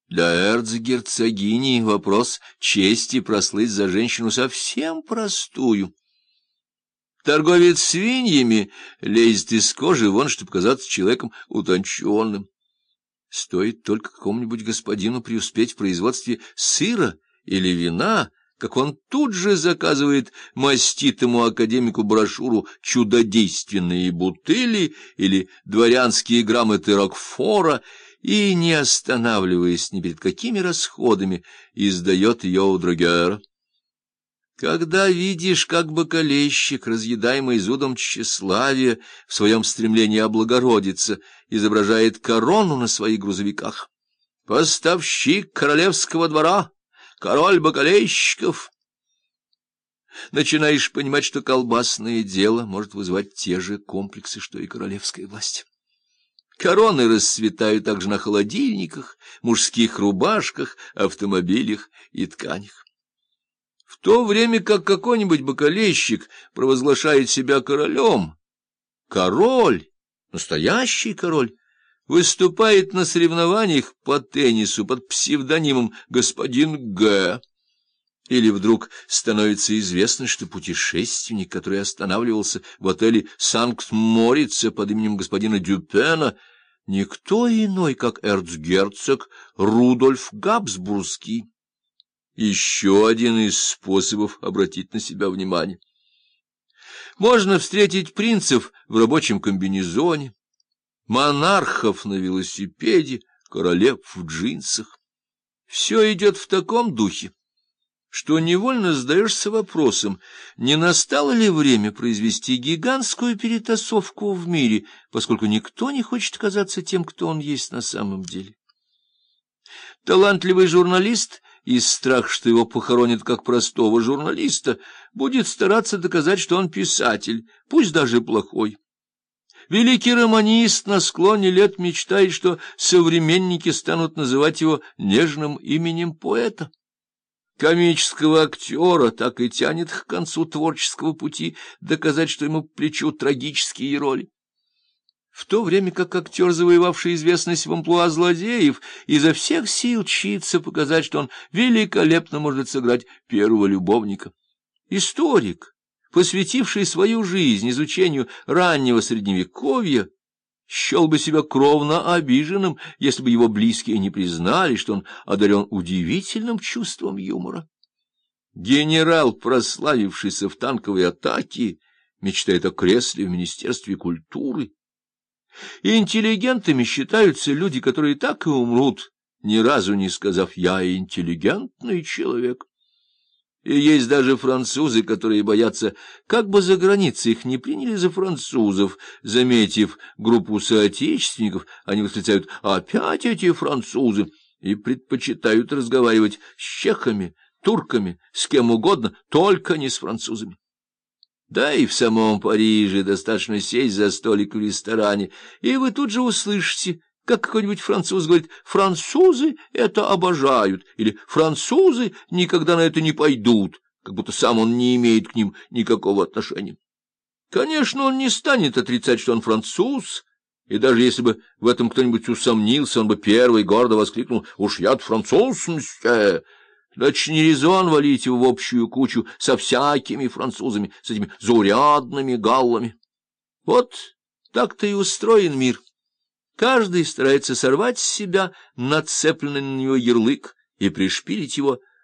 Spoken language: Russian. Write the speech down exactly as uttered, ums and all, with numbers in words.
Для эрцгерцогини вопрос чести прослыть за женщину совсем простую. Торговец свиньями лезет из кожи вон, чтобы казаться человеком утонченным. Стоит только какому-нибудь господину преуспеть в производстве сыра или вина, как он тут же заказывает маститому академику брошюру «Чудодейственные бутыли» или «Дворянские грамоты Рокфора» и, не останавливаясь ни перед какими расходами, издает ее у Драгера. Когда видишь, как бакалейщик, разъедаемый зудом тщеславия, в своем стремлении облагородиться, изображает корону на своих грузовиках, поставщик королевского двора, король бакалейщиков, начинаешь понимать, что колбасное дело может вызывать те же комплексы, что и королевская власть. Короны расцветают также на холодильниках, мужских рубашках, автомобилях и тканях. В то время как какой-нибудь бакалейщик провозглашает себя королем, король, настоящий король, выступает на соревнованиях по теннису под псевдонимом «Господин Г». Или вдруг становится известно, что путешественник, который останавливался в отеле Санкт-Морице под именем господина Дюпена, никто иной, как эрцгерцог Рудольф Габсбургский. Еще один из способов обратить на себя внимание. Можно встретить принцев в рабочем комбинезоне, монархов на велосипеде, королев в джинсах. Все идет в таком духе, что невольно задаешься вопросом, не настало ли время произвести гигантскую перетасовку в мире, поскольку никто не хочет казаться тем, кто он есть на самом деле. Талантливый журналист, из страха, что его похоронят как простого журналиста, будет стараться доказать, что он писатель, пусть даже плохой. Великий романист на склоне лет мечтает, что современники станут называть его нежным именем поэта. Комического актера так и тянет к концу творческого пути доказать, что ему к плечу трагические роли. В то время как актер, завоевавший известность в амплуа злодеев, изо всех сил чится показать, что он великолепно может сыграть первого любовника. Историк, посвятивший свою жизнь изучению раннего Средневековья, счел бы себя кровно обиженным, если бы его близкие не признали, что он одарен удивительным чувством юмора. Генерал, прославившийся в танковой атаке, мечтает о кресле в Министерстве культуры. И интеллигентами считаются люди, которые так и умрут, ни разу не сказав «я интеллигентный человек». И есть даже французы, которые боятся, как бы за границей их не приняли за французов. Заметив группу соотечественников, они восклицают «опять эти французы!» и предпочитают разговаривать с чехами, турками, с кем угодно, только не с французами. Да и в самом Париже достаточно сесть за столик в ресторане, и вы тут же услышите, как какой-нибудь француз говорит «французы это обожают» или «французы никогда на это не пойдут», как будто сам он не имеет к ним никакого отношения. Конечно, он не станет отрицать, что он француз, и даже если бы в этом кто-нибудь усомнился, он бы первый гордо воскликнул «уж я-то француз, мсье». Значит, не резон валить его в общую кучу со всякими французами, с этими заурядными галлами. Вот так-то и устроен мир. Каждый старается сорвать с себя нацепленный на него ярлык и пришпилить его